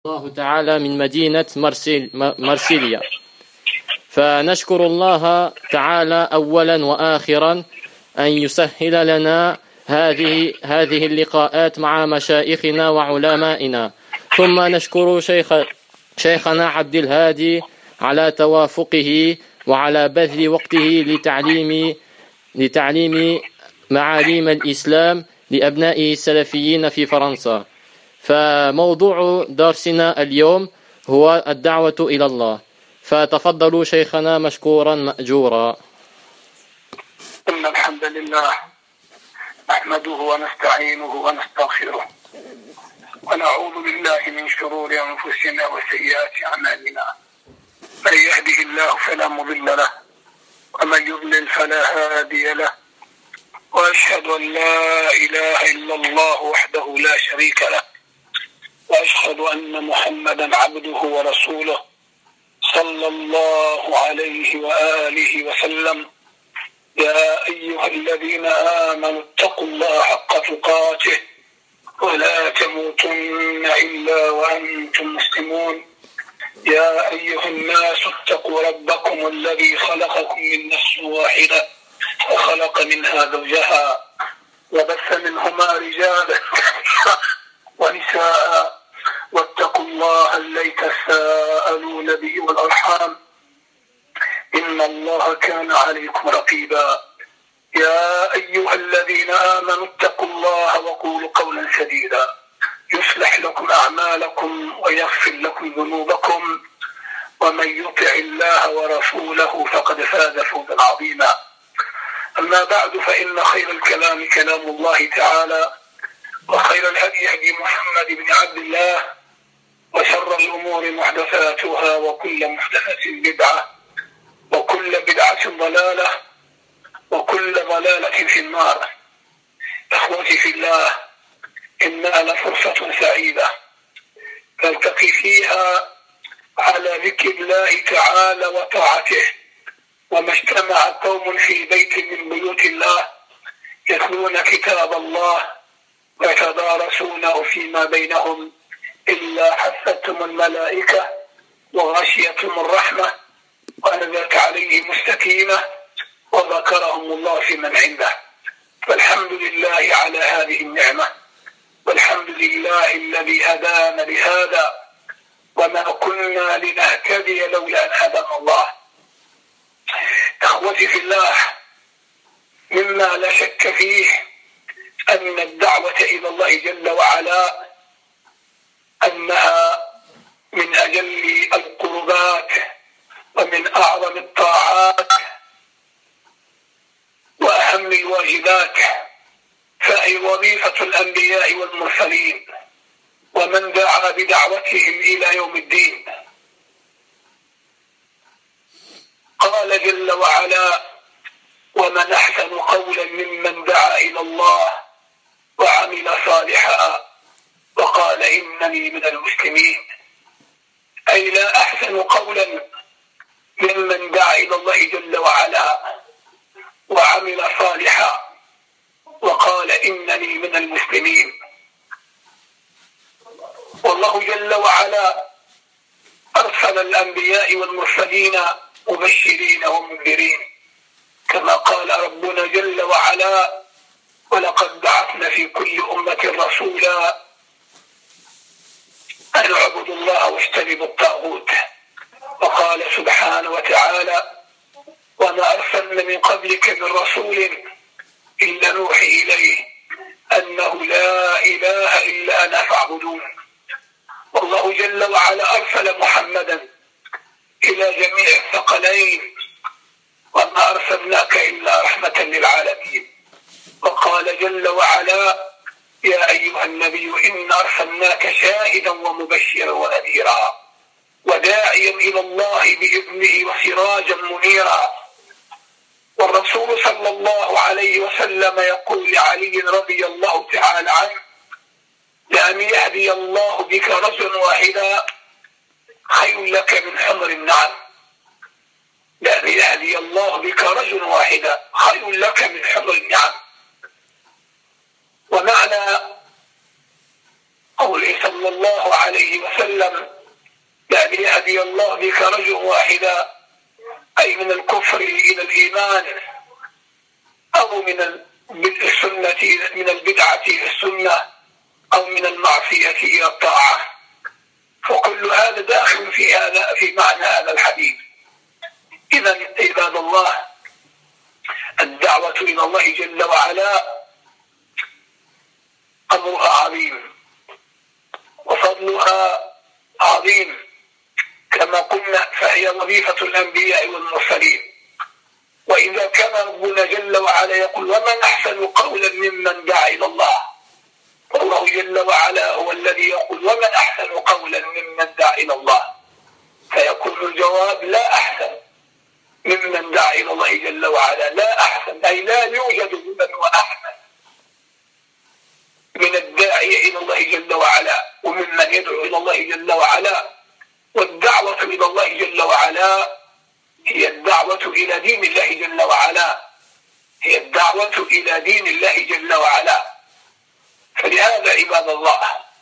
الله تعالى من مدينة مرسيليا. فنشكر الله تعالى أولا وآخرا أن يسهل لنا هذه اللقاءات مع مشايخنا وعلمائنا. ثم نشكر شيخنا عبد الهادي على توافقه وعلى بذل وقته لتعليم معالم الإسلام لأبنائه السلفيين في فرنسا. فموضوع درسنا اليوم هو الدعوة إلى الله. فتفضلوا شيخنا مشكورا مأجورا. إن الحمد لله نحمده ونستعينه ونستغفره ونعوذ بالله من شرور أنفسنا وسيئات أعمالنا. من يهده الله فلا مضل له ومن يضلل فلا هادي له، وأشهد أن لا إله إلا الله وحده لا شريك له، وأشهد أن محمدا عبده ورسوله صلى الله عليه وآله وسلم. يا أيها الذين آمنوا اتقوا الله حق تقاته ولا تموتن إلا وأنتم مسلمون. يا أيها الناس اتقوا ربكم الذي خلقكم من نفس واحدة وخلق منها زوجها وبث منهما رجالا ونساء، واتقوا الله الذي تساءلون به والأرحام إن الله كان عليكم رقيبا. يا أيها الذين آمنوا اتقوا الله وقولوا قولا سديدا يصلح لكم أعمالكم ويغفر لكم ذنوبكم، ومن يطع الله ورسوله فقد فاز فوزا عظيما. أما بعد، فإن خير الكلام كلام الله تعالى، وخير الهدي هدي محمد بن عبد الله، وشر الأمور محدثاتها، وكل محدثة بدعة، وكل بدعة ضلالة، وكل ضلالة في النار. إخوتي في الله، إنها لفرصة سعيدة نلتقي فيها على ذكر الله تعالى وطاعته. وما اجتمع قوم في بيت من بيوت الله يتلون كتاب الله ويتدارسونه فيما بينهم إلا حفتهم الملائكة وغشيتهم الرحمة ونزلت عليهم السكينة وذكرهم الله في من عنده. فالحمد لله على هذه النعمة، والحمد لله الذي هدانا لهذا، وما كنا لنهتدي لولا أن هدانا الله. إخوتي في الله، مما لا شك فيه أن الدعوة إلى الله جل وعلا أنها من أجل القربات ومن أعظم الطاعات وأهم الواجبات، فهي وظيفة الأنبياء والمرسلين ومن دعا بدعوتهم إلى يوم الدين. قال جل وعلا: ومن أحسن قولا ممن دعا إلى الله وعمل صالحا وقال إنني من المسلمين. أي لا أحسن قولا ممن دعا إلى الله جل وعلا وعمل صالحا وقال إنني من المسلمين. والله جل وعلا أرسل الأنبياء والمرسلين مبشرين ومنذرين، كما قال ربنا جل وعلا: ولقد بعثنا في كل أمة رسولا أن اعبدوا الله واجتنبوا الطاغوت. وقال سبحانه وتعالى: وما أرسلنا من قبلك من رسول إلا نوحي إليه أنه لا إله إلا أنا فاعبدون. والله جل وعلا أرسل محمدا إلى جميع الثقلين: وما أرسلناك إلا رحمة للعالمين. وقال جل وعلا: يا أيها النبي إنا أرسلناك شاهدا ومبشرا ونذيرا وداعيا إلى الله بإذنه وسراجا منيرا. والرسول صلى الله عليه وسلم يقول لعلي رضي الله تعالى عنه: لأن يهدي الله بك رجلا واحدا خير لك من حمر النعم. لأن يهدي الله بك رجلا واحدا خير لك من حمر النعم. ومعنى قوله صلى الله عليه وسلم: لأن يهدي الله بك رجلا واحدا، أي من الكفر إلى الإيمان، أو من السنة من البدعة إلى السنة، أو من المعصية إلى الطاعة. فكل هذا داخل في معنى هذا الحديث. إذا عباد الله، الدعوة إلى الله جل وعلا أمرها عظيم وفضلها عظيم، كما قلنا فهي وظيفة الأنبياء والمرسلين. وإذا كان ربنا جل وعلا يقول: ومن أحسن قولا ممن دعا إلى الله، والله جل وعلا هو الذي يقول: ومن أحسن قولا ممن دعا إلى الله، فيكون الجواب: لا أحسن ممن دعا إلى الله جل وعلا. لا أحسن أي لا يوجد من هو أحسن من الداعي إلى الله جل وعلا وممن يدعو إلى الله جل وعلا. والدعوة إلى الله جل وعلا هي الدعوة إلى دين الله جل وعلا، هي الدعوة إلى دين الله جل وعلا. فلهذا عباد الله،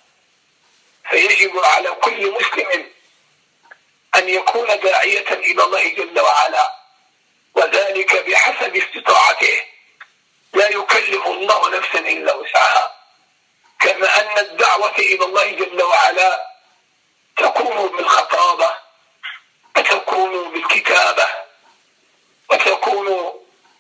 فيجب على كل مسلم أن يكون داعية إلى الله جل وعلا، وذلك بحسب استطاعته، لا يكلف الله نفسا إلا وسعها. كما أن الدعوة إلى الله جل وعلا تكون بالخطابة، وتكون بالكتابة، وتكون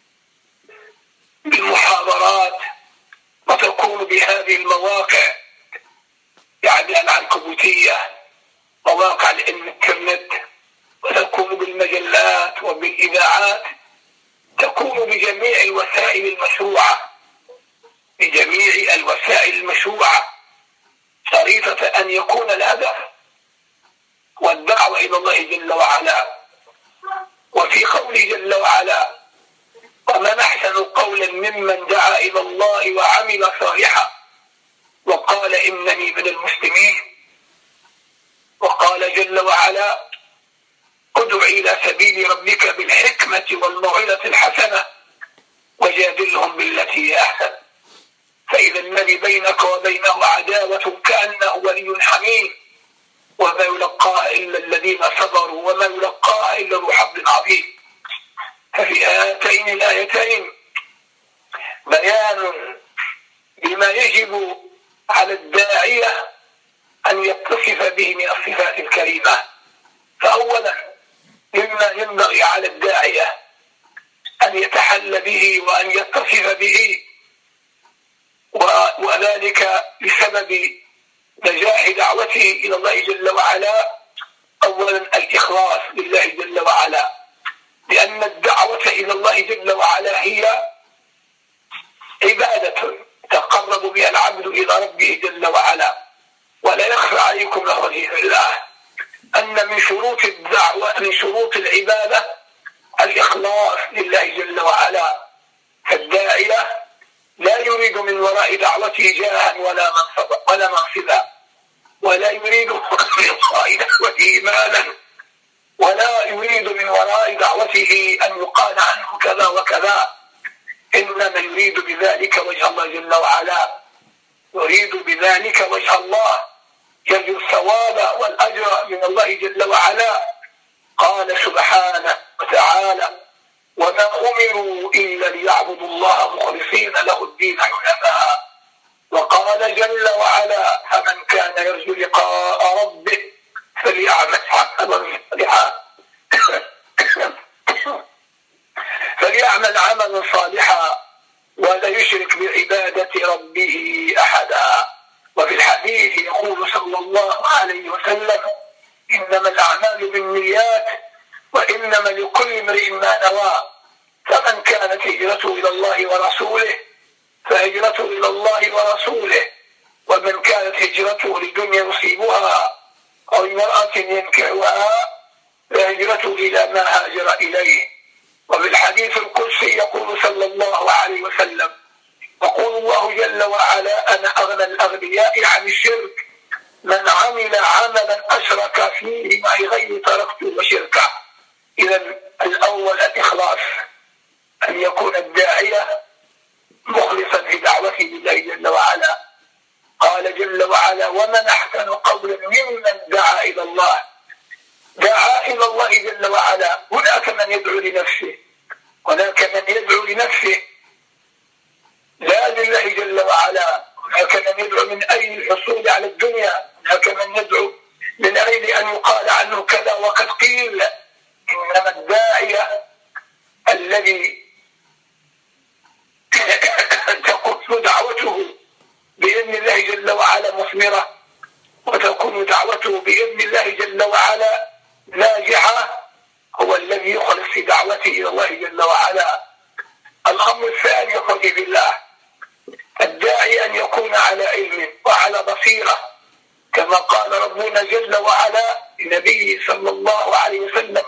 بالمحاضرات، وتكون بهذه المواقع، يعني العنكبوتية، مواقع الإنترنت، وتكون بالمجلات وبالإذاعات، تكون بجميع الوسائل المشروعة، بجميع الوسائل المشروعة، شريطة أن يكون الهدف والدعوة إلى الله جل وعلا. وفي قوله جل وعلا: ومن أحسن قولا ممن دعا إلى الله وعمل صالحا وقال إنني من المسلمين. وقال جل وعلا: ادع إلى سبيل ربك بالحكمة والموعظة الحسنة وجادلهم بالتي هي أحسن. فإذا الذي بينك وبينه عداوة كأنه ولي حميم، وما يلقاها إلا الذين صبروا وما يلقاها إلا ذو حظ عظيم. ففي هاتين الآيتين بيان بما يجب على الداعية أن يتصف به من الصفات الكريمة. فأولا مما ينبغي على الداعية أن يتحلى به وأن يتصف به، وذلك بسبب نجاح دعوته إلى الله جل وعلا. أولا الإخلاص لله جل وعلا، لأن الدعوة إلى الله جل وعلا هي عبادة تقرب بها العبد إلى ربه جل وعلا. ولا يخفى عليكم لخزي الله أن من شروط الدعوة، من شروط العبادة، الإخلاص لله جل وعلا. فالداعية لا يريد من وراء دعوته جاها ولا منصبا، ولا يريد من وراء دعوته مالا، ولا يريد من وراء دعوته أن يقال عنه كذا وكذا، إنما يريد بذلك وجه الله جل وعلا، يريد بذلك وجه الله، يرجو الثواب والأجر من الله جل وعلا. قال سبحانه وتعالى: وما أمروا إلا ليعبدوا الله مخلصين له الدين حنفاء. وقال جل وعلا: فمن كان يرجو لقاء ربه فليعمل عملا صالحا ولا يشرك بعبادة ربه أحدا. وفي الحديث يقول صلى الله عليه وسلم: إنما الأعمال بالنيات وإنما لكل امرئ ما نوى. فمن كانت هجرته إلى الله ورسوله فهجرته إلى الله ورسوله، ومن كانت هجرته لدنيا يصيبها أو امرأة ينكحها فهجرته إلى ما هاجر إليه. وفي الحديث القدسي يقول صلى الله عليه وسلم: يقول الله جل وعلا: أنا أغنى الأغنياء عن الشرك، من عمل عملا أشرك فيه معي غيري تركته وشركه. إذا الأول الإخلاص، أن يكون الداعية مخلصا في دعوته لله جل وعلا. قال قال جل وعلا: ومن أحسن قولا ممن دعا إلى الله. دعا إلى الله جل وعلا. هناك من يدعو لنفسه، هناك من يدعو لنفسه لا لله جل وعلا. هناك من يدعو من أجل الحصول على الدنيا، هناك من يدعو من أجل أن يقال عنه كذا وقد قيل. إنما الداعية الذي تكون دعوته بإذن الله جل وعلا مثمرة، وتكون دعوته بإذن الله جل وعلا ناجحة، هو الذي يخلص في دعوته إلى الله جل وعلا. الأمر الثاني يقضي بالله، الداعي أن يكون على علم وعلى بصيرة، كما قال ربنا جل وعلا لنبيه صلى الله عليه وسلم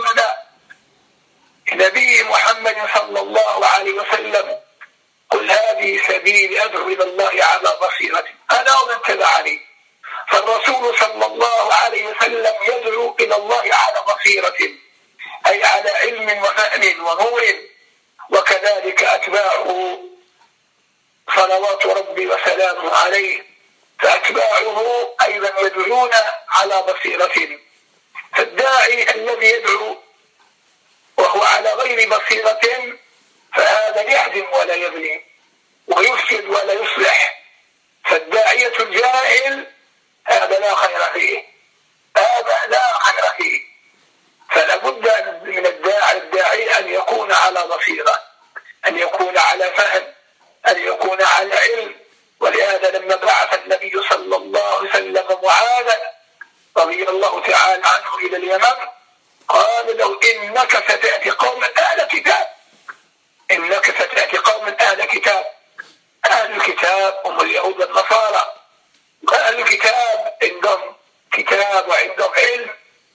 نبي محمد صلى الله عليه وسلم: قل هذه سبيل أدعو إلى الله على بصيرة أنا ومن تبعني. فالرسول صلى الله عليه وسلم يدعو إلى الله على بصيرة، أي على علم وفهم ونور، وكذلك أتباعه صلوات ربي وسلامه عليه، فأتباعه أيضا يدعون على بصيرة. فالداعي الذي يدعو وهو على غير بصيرة فهذا يهدم ولا يبني، ويفسد ولا يصلح. فالداعية الجاهل هذا لا خير فيه، هذا لا خير فيه. فلا بد من الداعي أن يكون على بصيرة، أن يكون على فهم، أن يكون على علم. ولهذا لما بعث النبي صلى الله عليه وسلم معاذا رضي الله تعالى عنه إلى اليمن، قال له: إنك ستأتي قوما أهل كتاب، إنك ستأتي قوما أهل كتاب. أهل الكتاب هم اليهود والنصارى. أهل الكتاب عندهم كتاب وعندهم علم،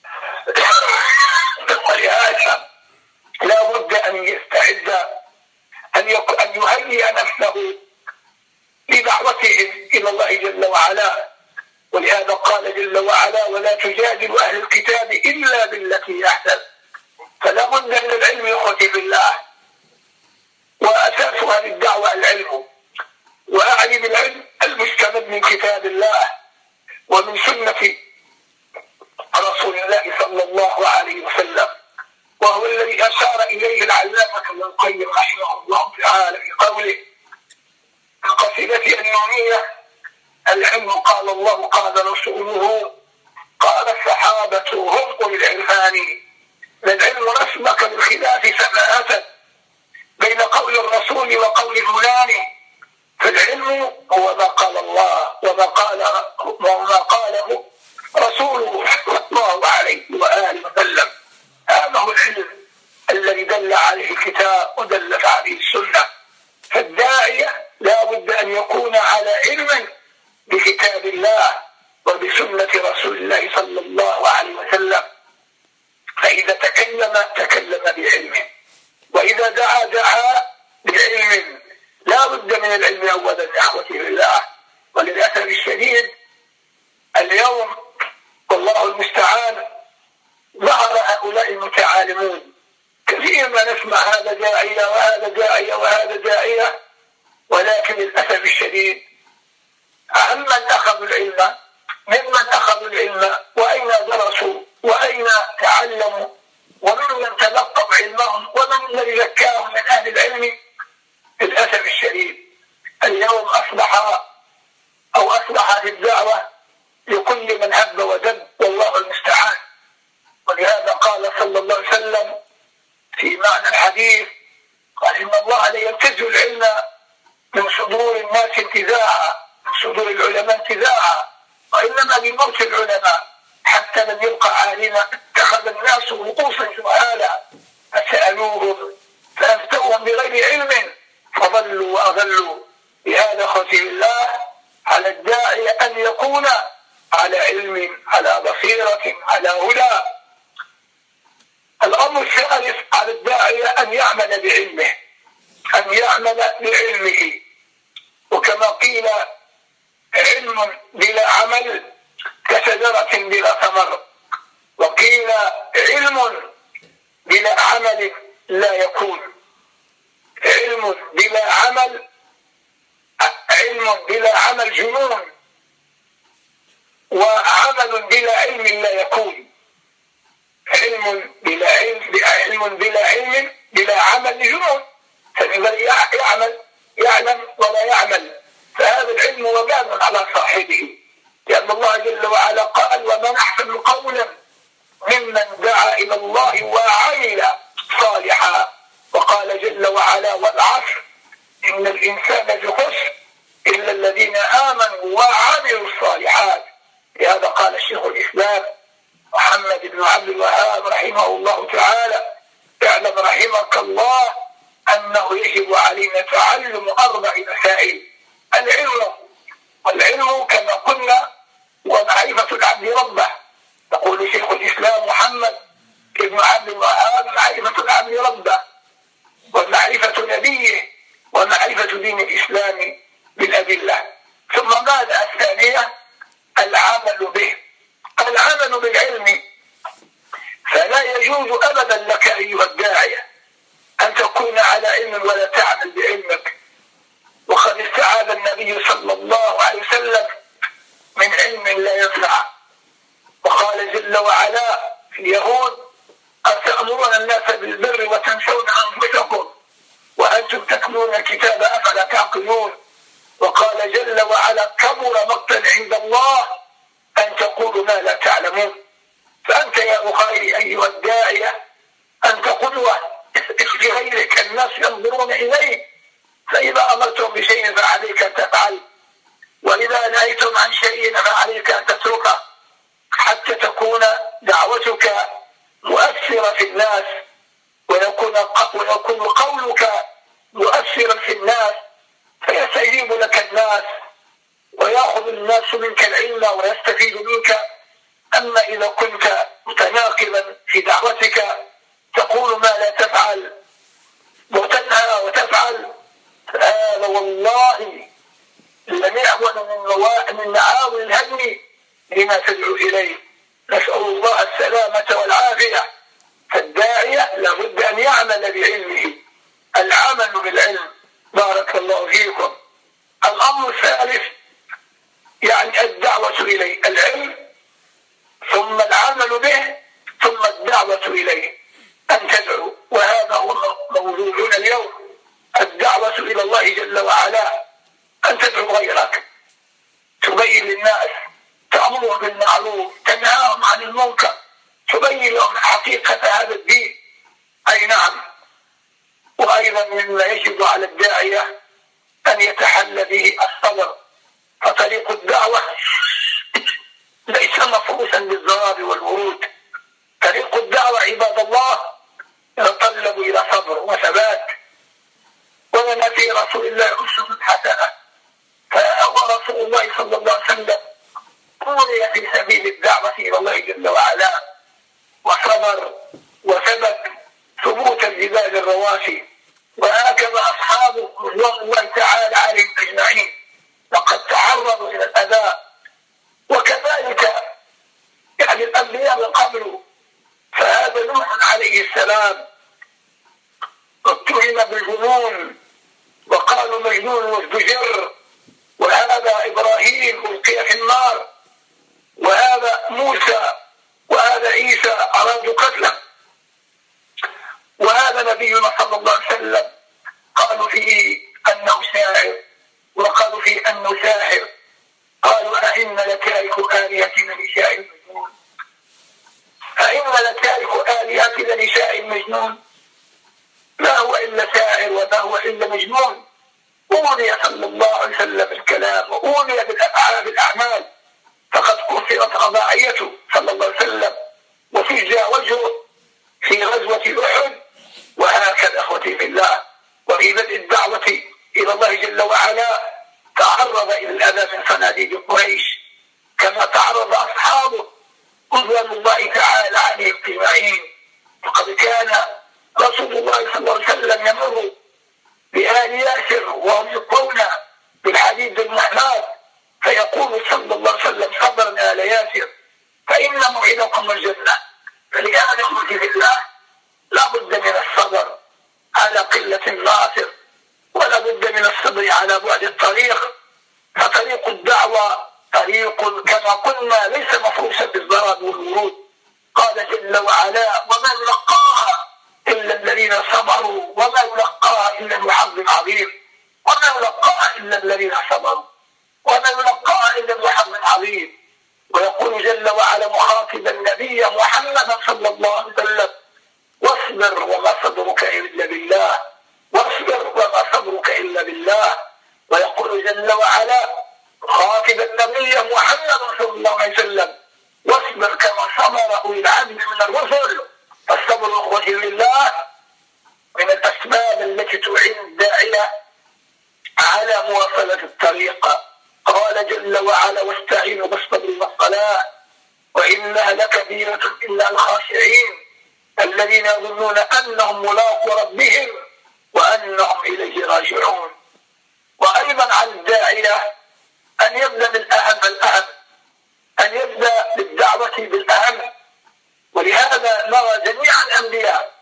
ولهذا لا بد أن يستعد، أن يهيئ نفسه لدعوتهم إلى الله جل وعلا. ولهذا قال جل وعلا: ولا تجادل أهل الكتاب إلا بالتي أحسن. فلا بد من العلم يخوتي بالله، وأساس هذه الدعوة العلم. وأعني بالعلم المستمد من كتاب الله ومن سنة رسول الله صلى الله عليه وسلم، وهو الذي أشار إليه العلامة ابن القيم رحمه الله تعالى في قوله القصيدة النونية: العلم قال الله قال رسوله قال الصحابة هم أولي العرفان. العلم رسمك بالخلاف سماحة بين قول الرسول وقول فلان. فالعلم هو ما قال الله وما قاله رسوله صلى الله عليه وآله وسلم. هذا هو العلم الذي دل عليه الكتاب ودلت عليه السنة. فالداعية لا بد أن يكون على علم بكتاب الله وبسنة رسول الله صلى الله عليه وسلم. فإذا تكلم بعلمه، وإذا دعا بعلم. لا بد من العلم أولا يا أخوتي بالله. وللأسف الشديد اليوم والله المستعان ظهر هؤلاء المتعالمون. كثير ما نسمع هذا داعية وهذا داعية وهذا داعية، ولكن للأسف الشديد عمن أخذوا العلم، ممن أخذوا العلم، وأين درسوا وأين تعلموا، وممن تلقوا علمهم، ومن الذي زكاهم من أهل العلم. للأسف الشديد اليوم أصبحت الدعوة لكل من هب ودب، والله المستعان. ولهذا قال صلى الله عليه وسلم في معنى الحديث، قال: إن الله لا ينتزع العلم من صدور الناس انتزاعا، من صدور العلماء انتزاعا، وإنما بموت العلماء حتى لم يبقى عالما اتخذ الناس رؤوسا جهالا فسألوهم فأفتوهم بغير علم فضلوا وأضلوا. بهذا ختم الله على الداعي أن يكون على علم، على بصيرة، على هدى. الأمر الثالث على الداعي أن يعمل بعلمه، أن يعمل بعلمه. وكما قيل: علم بلا عمل كشجرة بلا ثمر. وقيل: علم بلا عمل لا يكون. علم بلا عمل جنون، يكون. علم بلا علم بلا عمل جنون، فالذي يعلم ولا يعمل فهذا العلم وبال على صاحبه، لأن الله جل وعلا قال: ومن أحسن قولا ممن دعا إلى الله وعمل صالحا. وقال جل وعلا: والعصر إن الإنسان لفي خسر إلا الذين آمنوا وعملوا الصالحات. لهذا قال شيخ الإسلام محمد بن عبد الوهاب رحمه الله تعالى: اعلم رحمك الله أنه يجب علينا تعلم 4 مسائل: العلم، والعلم كما قلنا هو معرفة العبد ربه. يقول شيخ الإسلام محمد بن عبد الوهاب: معرفة العبد ربه، ومعرفة نبيه، ومعرفة دين الإسلام بالأدلة. ثم ماذا الثانية؟ العمل به، العمل بالعلم. فلا يجوز أبدا لك أيها الداعية أن تكون على علم ولا تعمل بعلمك. وقد استعاذ النبي صلى الله عليه وسلم من علم لا ينفع. وقال جل وعلا في اليهود: أتأمرون الناس بالبر وتنسون أنفسكم وأنتم تتلون الكتاب أفلا تعقلون. وقال جل وعلا: كبر مقتا عند الله أن تقولوا ما لا تعلمون. فأنت يا أخي أيها الداعية أنت قدوة لغيرك، الناس ينظرون إليك، فإذا أمرتم بشيء فعليك أن تفعل، وإذا نهيتم عن شيء فعليك أن تتركه، حتى تكون دعوتك مؤثرة في الناس، ويكون قولك مؤثرا في الناس، فيستجيب لك الناس ويأخذ الناس منك العلم ويستفيد منك. أما إذا كنت متناقضا في دعوتك تقول ما لا تفعل وتنهى وتفعل، هذا والله لنعون من معاون الهدم لما تدعو إليه. نسأل الله السلامة والعافية. فالداعية لابد أن يعمل بعلمه، العمل بالعلم. بارك الله فيكم. الأمر الثالث يعني الدعوة إليه، العلم ثم العمل به ثم الدعوة إليه، أن تدعو. وهذا هو موضوعنا اليوم، الدعوة إلى الله جل وعلا، أن تدعو غيرك، تبين للناس، تأمرهم بالمعروف، تنهاهم عن المنكر، تبين لهم حقيقة هذا الدين. أي نعم. وأيضا مما يجب على الداعية أن يتحلى به الصبر، فطريق الدعوة ليس مفروسا بالضراب والورود. طريق الدعوة عباد الله يتطلب إلى صبر وثبات. ولنا في رسول الله أسوة حسنة، فهو رسول الله صلى الله عليه وسلم قضي في سبيل الدعوة إلى الله جل وعلا، وصبر وثبت ثبوت الجبال الرواسي. وهكذا أصحابه رضوان الله تعالى عليهم أجمعين لقد تعرضوا إلى الأذى. وكذلك يعني الأنبياء من قبله، فهذا نوح عليه السلام اتهم بالجنون وقالوا مجنون وازدجر، وهذا إبراهيم ألقي في النار، وهذا موسى وهذا عيسى أرادوا قتله، وهذا نبينا صلى الله عليه وسلم قالوا فيه أنه شاعر، وقالوا فيه أنه ساحر. قالوا أئن لتارك آلهتنا لشاعر مجنون، أئن لتارك آلهتنا لشاعر مجنون. ما هو إلا شاعر وما هو إلا مجنون. أولي صلى الله عليه وسلم الكلام، وأولي بالأفعال بالأعمال، فقد كسرت رباعيته صلى الله عليه وسلم وفجأ وجهه في غزوة أحد. وهكذا أخوتي في الله، وفي بدء الدعوة إلى الله جل وعلا تعرض إلى الأذى من صناديد قريش، كما تعرض أصحابه رضوان الله تعالى عليهم أجمعين. وقد كان رسول الله صلى الله عليه وسلم يمر بآل ياسر وهم يقرون بالحديد المحماد، فيقول صلى الله عليه وسلم: صبرنا آل ياسر فإن موعدكم الجنة. فلهذا أخوتي في الله لا بد من الصبر على قلة الناصر، ولا بد من الصبر على بعد الطريق. فطريق الدعوة طريق كما قلنا ليس مفروشا بالزرد والورود. قال جل وعلا: وما يلقاها إلا الذين صبروا وما يلقاها إلا ذو حظ عظيم. وما يلقاها إلا الذين صبروا وما يلقاها إلا ذو حظ عظيم. ويقول جل وعلا مخاطبا النبي محمدا صلى الله عليه وسلم: واصبر وما صبرك إلا بالله واصبر وما صبرك إلا بالله. ويقول جل وعلا خاطبا النبي محمد صلى الله عليه وسلم: واصبر كما صبر أولي العزم من الرسل. فالصبر أخوة لله من الأسباب التي تعين الداعية على مواصلة الطريق. قال جل وعلا: واستعينوا بالصبر والصلاة وإنها لكبيرة إلا الخاشعين الذين يظنون أنهم ملاقو ربهم وأنهم إليه راجعون. وأيضا على الداعية أن يبدأ بالأهم فالأهم، أن يبدأ بالدعوة بالأهم. ولهذا نرى جميع الأنبياء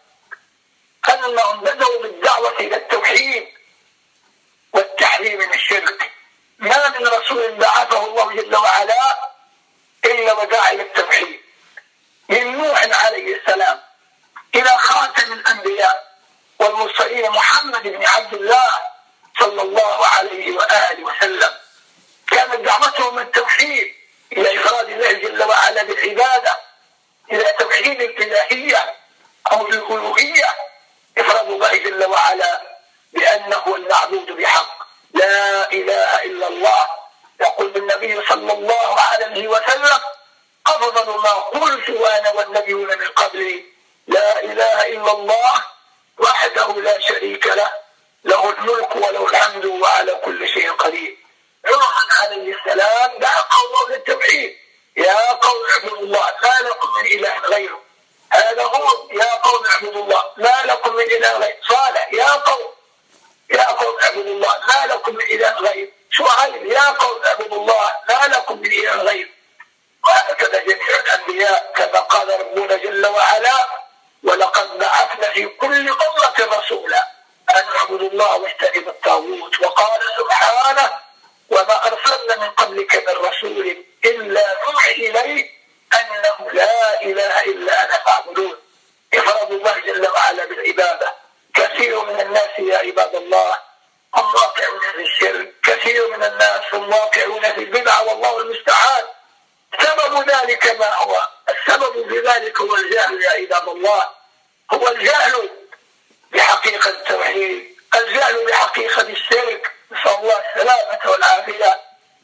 أنهم بدأوا بالدعوة إلى التوحيد والتحذير من الشرك. ما من رسول بعثه الله جل وعلا إلا ودعا إلى التوحيد، من نوح عليه السلام إلى خاتم الأنبياء والمرسلين محمد بن عبد الله صلى الله عليه وآله وسلم. كانت دعوتهم التوحيد إلى إفراد الله جل وعلا بالعبادة، إلى توحيد الإلهية أو الألوهية، إفراد الله جل وعلا بأنه المعبود بحق، لا إله إلا الله. يقول النبي صلى الله عليه وسلم: أفضل ما قلت وأنا والنبيون من قبلي لا إله إلا الله وحده لا شريك له، له الملك وله الحمد وعلى كل شيء قدير. نوح عليه السلام دعا قومه للتوحيد: يا قوم اعبدوا الله ما لكم من إله غيره. هذا هود: يا قوم اعبدوا الله ما لكم من إله غيره. صالح: يا قوم اعبدوا الله ما لكم من إله غيره. شعيب: يا قوم اعبدوا الله ما لكم من إله غيره. وهكذا جميع الأنبياء كما قال ربنا جل وعلا: ولقد بعثنا في كل أمة رسولا أن اعبدوا الله واجتنبوا الطاغوت. وقال سبحانه: وما أرسلنا من قبلك من رسول إلا نوحي إليه أنه لا إله إلا أنا فاعبدون. إفراد الله جل وعلا بالعبادة. كثير من الناس يا عباد الله هم واقعون في الشرك، كثير من الناس هم واقعون في البدع والله المستعان. سبب ذلك ما هو؟ السبب في ذلك هو الجهل يا عباد الله، هو الجهل بحقيقة التوحيد، الجهل بحقيقة الشرك، نسأل الله السلامة والعافية.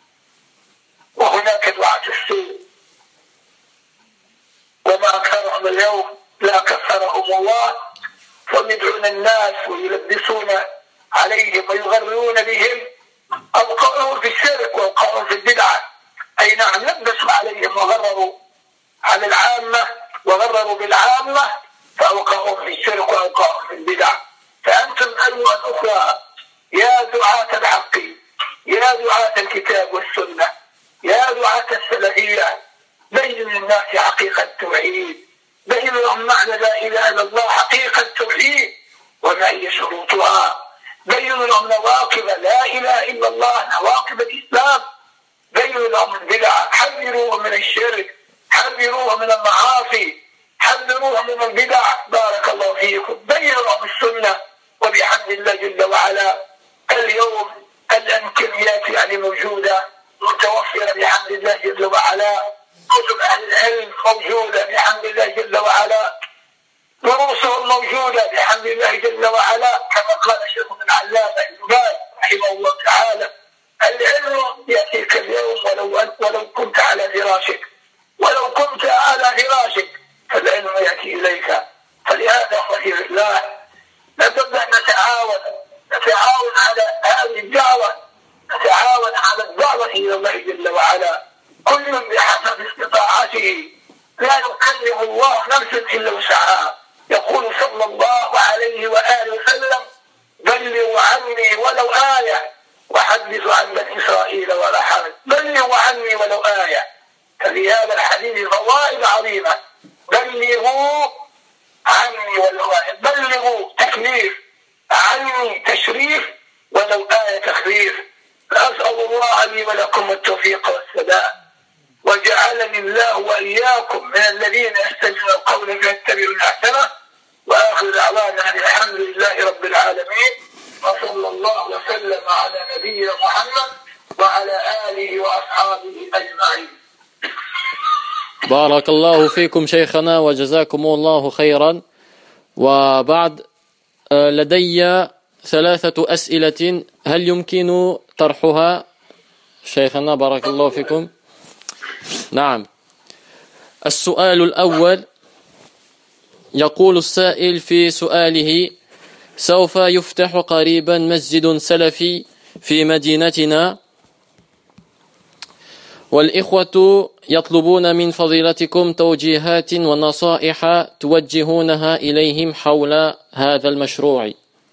وهناك دعاة السوء وما أكثرهم اليوم لا كثرهم الله، فهم يدعون الناس ويلبسون عليهم ويغرون بهم، أوقعوا في الشرك وأوقعوا في البدعة. أي نعم، لبسوا عليهم وغرروا على العامة وغرروا بالعامة فأوقعوا في الشرك وأوقعوا في البدع. فأنتم أيها الأخوة يا دعاة الحق، يا دعاة الكتاب والسنة، يا دعاة السلفية، بينوا للناس حقيقة التوحيد، بينوا لهم معنى لا إله إلا الله حقيقة التوحيد وما هي شروطها، بينوا لهم نواقض لا إله إلا الله، نواقض الإسلام، بينوا لهم البدع، حذروهم من الشرك، حذروهم من المعاصي، حذروهم من البدع. بارك الله فيكم. بينوا لهم السنة، وبحمد الله جل وعلا اليوم الإمكانيات يعني موجودة متوفرة بحمد الله جل وعلا، كتب أهل العلم موجودة بحمد الله جل وعلا، دروسهم موجودة بحمد الله جل وعلا، كما قال شيخنا العلامة ابن باز رحمه الله تعالى: العلم يأتيك اليوم ولو كنت على فراشك، ولو كنت على فراشك فالعلم يأتي إليك. فلهذا خير الله لابد أن نتعاون على هذه الدعوة، نتعاون على الدعوة إلى الله جل وعلا، كل بحسب استطاعته، لا يكلف الله نفسا إلا وسعها. يقول صلى الله عليه وآله وسلم: بلغوا عني ولو آية وحدثوا عن بني إسرائيل ولا حرج. بلغوا عني ولو آية. ففي هذا الحديث فوائد عظيمة. بلغوا عني ولو آية، بلغوا تكليف، عني تشريف، ولو آية تخفيف. فأسأل الله الله لي ولكم التوفيق والسداد، وجعلني الله وإياكم من الذين يستمعون القول فيتبعون أحسنه. وآخر دعوانا أن الحمد لله رب العالمين، وصلى الله وسلم على نبينا محمد وعلى آله وأصحابه أجمعين. بارك الله فيكم شيخنا وجزاكم الله خيرا. وبعد لدي 3 أسئلة، هل يمكن طرحها شيخنا؟ بارك الله فيكم. نعم. السؤال الأول، يقول السائل في سؤاله: سوف يفتح قريبا مسجد سلفي في مدينتنا، والإخوة يطلبون من فضيلتكم توجيهات ونصائح توجهونها إليهم حول هذا المشروع.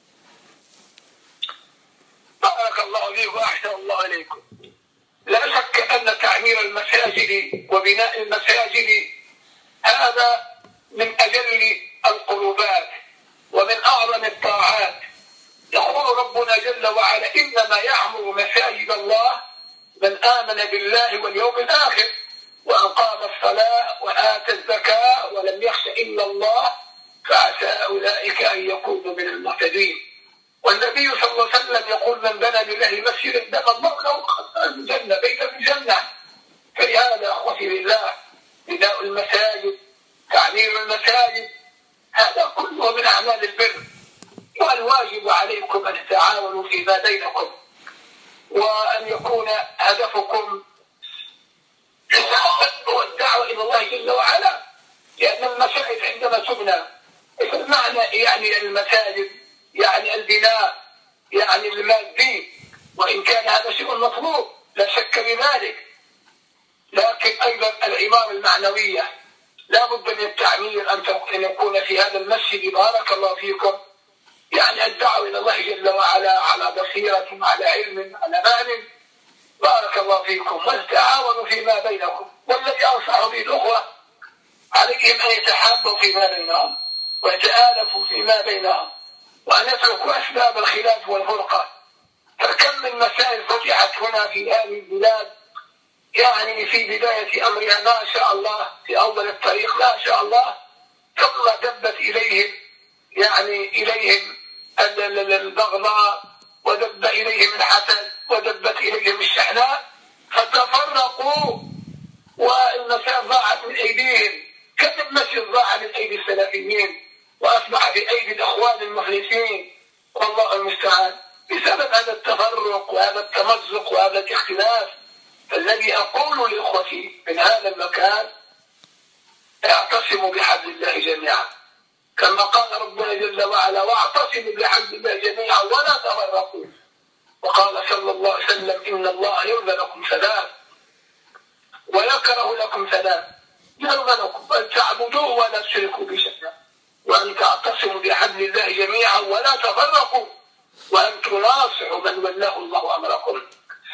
بارك الله فيكم وأحسن الله إليكم. لا شك أن تعمير المساجد وبناء المساجد هذا من أجل القربات ومن أعظم الطاعات. يقول ربنا جل وعلا: إنما يعمر مساجد الله من آمن بالله واليوم الآخر وأقام الصلاة وآتى الزكاة ولم يخش إلا الله فعسى أولئك أن يكونوا من المهتدين. والنبي صلى الله عليه وسلم يقول: من بنى لله مسجدا بنى الله له الجنة بيتا في الجنة. فلهذا أخوتي بالله، بناء المساجد، تعمير المساجد، هذا كله من أعمال البر، والواجب عليكم أن تتعاونوا فيما بينكم، وأن يكون هدفكم هو الدعوة إلى الله جل وعلا. لأن المساجد عندما تبنى، المعنى يعني المساجد يعني البناء يعني المادي، وإن كان هذا شيء مطلوب لا شك بذلك، لكن أيضا العمارة المعنوية لا بد من التعمير، أن يكون في هذا المسجد بارك الله فيكم يعني الدعوة إلى الله جل وعلا على بصيرة على علم على مال. بارك الله فيكم، والتعاونوا فيما بينكم. والذي أنصح به الأخوة عليهم أن يتحابوا فيما بينهم ويتآلفوا فيما بينهم، وأن يتركوا أسباب الخلاف والفرقة. فكم من مسائل فتحت هنا في هذه البلاد يعني في بداية أمرها ما شاء الله، في أول الطريق ما شاء الله، ثم دبت إليهم البغضاء، ودب إليهم الحسد، ودبت إليهم الشحناء، فتفرقوا والمسائل ضاعت من أيديهم. كم المسجد ضاع من أيدي السلفيين وأصبح في أيدي الأخوان المخلصين، والله المستعان، بسبب هذا التفرق وهذا التمزق وهذا الاختلاف. فالذي أقول لإخوتي من هذا المكان: اعتصموا بحبل الله جميعا، كما قال ربنا جل وعلا: واعتصموا بحبل الله جميعا ولا تفرقوا. وقال صلى الله عليه وسلم: إن الله يرضى لكم ثلاث ويكره لكم ثلاث، يرضى لكم أن تعبدوه ولا تشركوا به شيئا، وأن تعتصموا بحبل الله جميعا ولا تفرقوا، وأن تناصحوا من ولاه الله أمركم،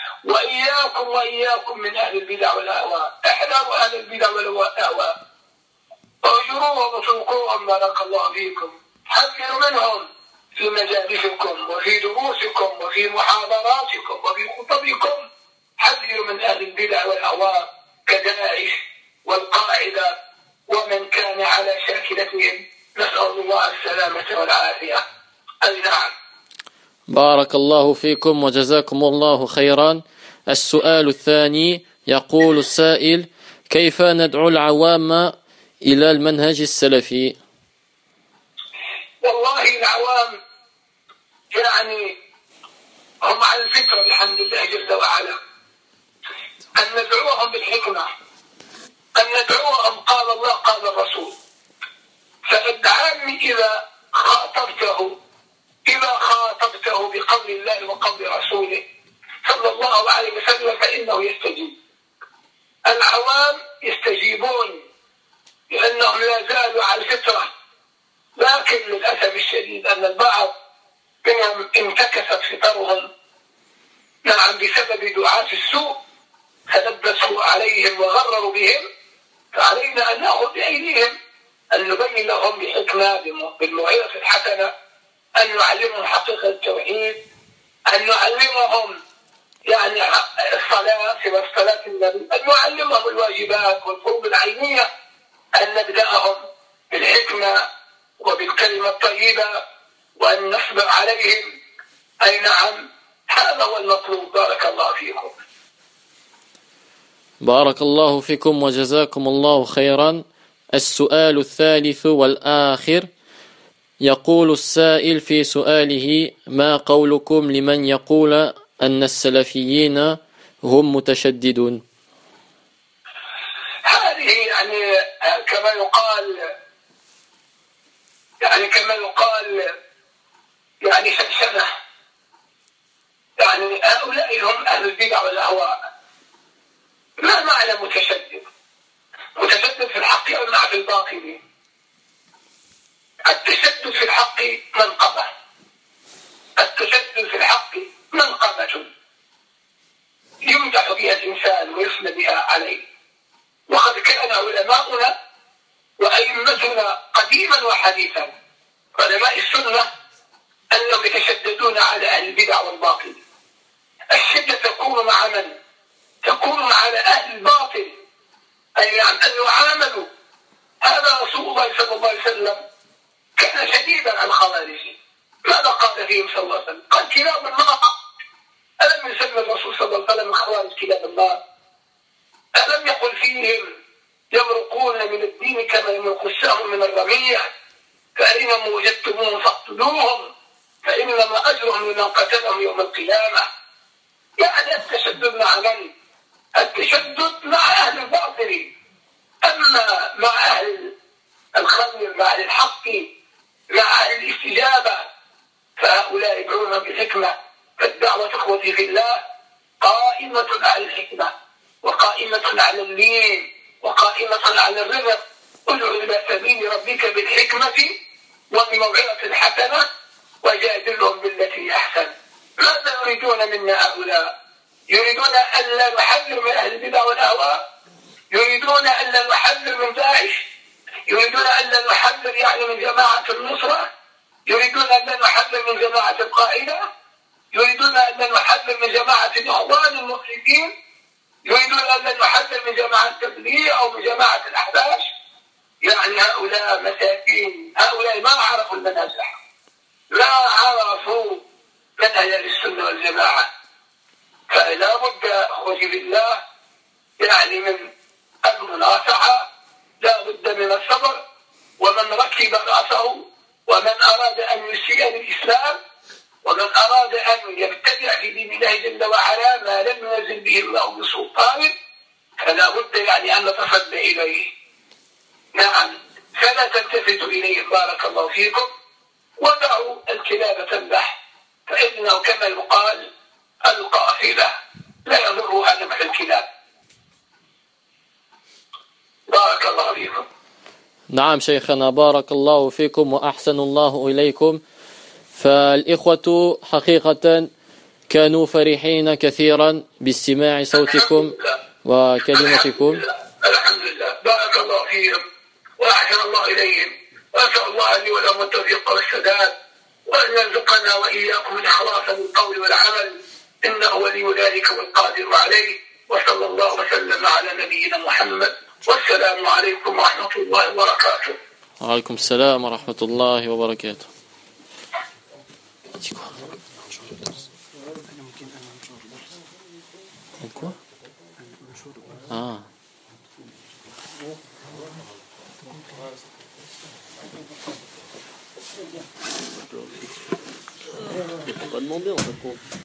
وإياكم من أهل البدع والأهواء. احذروا أهل البدع والأهواء، اهجروهم واتركوهم بارك الله فيكم. حذروا منهم في مجالسكم وفي دروسكم وفي محاضراتكم وفي خطبكم. حذروا من أهل البدع والأهواء كداعش والقاعدة ومن كان على شاكلتهم، نسأل الله السلامة والعافية. أي نعم. بارك الله فيكم وجزاكم الله خيرا. السؤال الثاني، يقول السائل: كيف ندعو العوام إلى المنهج السلفي؟ والله العوام يعني هم على الفطرة بحمد الله جل وعلا، أن ندعوهم بالحكمة، أن ندعوهم قال الله قال الرسول. فالعام إذا خاطبته بقول الله وقول رسوله صلى الله عليه وسلم فإنه يستجيب. العوام يستجيبون لأنهم لا زالوا على الفطرة، لكن للأسف الشديد أن البعض منهم انتكست فطرهم نعم بسبب دعاة السوء، فلبسوا عليهم وغرروا بهم. فعلينا أن نأخذ بأيديهم، أن نبين لهم بحكمة بالموعظة الحسنة، أن نعلمهم حقيقة التوحيد، أن نعلمهم يعني الصلاة في صلاة النبي أن نعلمهم الواجبات والفروض العينية، أن نبدأهم بالحكمة وبالكلمة الطيبة وأن نصبر عليهم. أي نعم، هذا هو المطلوب. بارك الله فيكم. بارك الله فيكم وجزاكم الله خيرا. السؤال الثالث والآخر، يقول السائل في سؤاله: ما قولكم لمن يقول أن السلفيين هم متشددون؟ هذه يعني كما يقال يعني شنشنة. يعني هؤلاء هم أهل البدع والأهواء. ما معنى متشدد؟ متشدد في الحق أو مع في الباطل؟ التشدد في الحق منقبة. التشدد في الحق منقبة يمدح بها الإنسان ويثنى بها عليه. وقد كان علماؤنا وأئمتنا قديما وحديثا، علماء السنة، أنهم يتشددون على أهل البدع والباطل. الشدة تكون مع من؟ تكون على أهل الباطل، أي يعني أن يعاملوا. هذا رسول الله صلى الله عليه وسلم كان شديدا على الخوارج. ماذا قال فيهم صلى الله عليه وسلم؟ قال: كلاب النار. ألم يسمى الرسول صلى الله عليه وسلم الخوارج كلاب النار؟ ألم يقل فيهم: يمرقون من الدين كما يمرق السهم من الرمية، فأينما وجدتموهم فاقتلوهم فإنما أجرهم لمن قتلهم يوم القيامة. يعني التشدد مع من؟ التشدد مع أهل الباطل. أما مع أهل الخير، مع أهل الحق، مع أهل الاستجابة، فهؤلاء يدعون بالحكمة. فالدعوة إخوتي في الله قائمة على الحكمة، وقائمة على اللين، وقائمة على الرزق. ادع إلى سبيل ربك بالحكمة والموعظة الحسنة وجادلهم بالتي أحسن. ماذا يريدون منا هؤلاء؟ يريدون ألا نحذر من أهل البدع والأهواء، يريدون ألا نحذر من داعش، يريدون ألا نحذر يعني من جماعة النصرة، يريدون ألا نحذر من جماعة القاعدة، يريدون ألا نحذر من جماعة الإخوان المفسدين، يريدون ألا نحذر من جماعة التبليغ أو من جماعة الأحباش. يعني هؤلاء مساكين، هؤلاء ما عرفوا المنهج، لا عرفوا منهج السنة والجماعة. فلا بد أخوتي بالله يعني من المناصحة، لا بد من الصبر. ومن ركب رأسه ومن أراد أن يسيء للإسلام ومن أراد أن يبتدع في دين الله جل وعلا ما لم ينزل به الله بسلطان، فلا بد يعني أن نتصدى إليه. نعم، فلا تلتفتوا إليه. بارك الله فيكم. ودعوا الكلاب تنبح، فإنه كما يقال القافلة لا يضرها نبح الكلاب. بارك الله فيكم. نعم شيخنا، بارك الله فيكم وأحسن الله إليكم. فالإخوة حقيقة كانوا فرحين كثيرا باستماع صوتكم وكلمتكم. الحمد لله. بارك الله فيهم وأحسن الله إليهم، وأسأل الله لي ولهم التوفيق والسداد، وأن يرزقنا وإياكم الإخلاص بالقول والعمل، إنه ولي ذلك والقادر عليه. وصلى الله وسلم على نبينا محمد، والسلام عليكم ورحمة الله وبركاته. وعليكم السلام ورحمة الله وبركاته. On va demander en fait.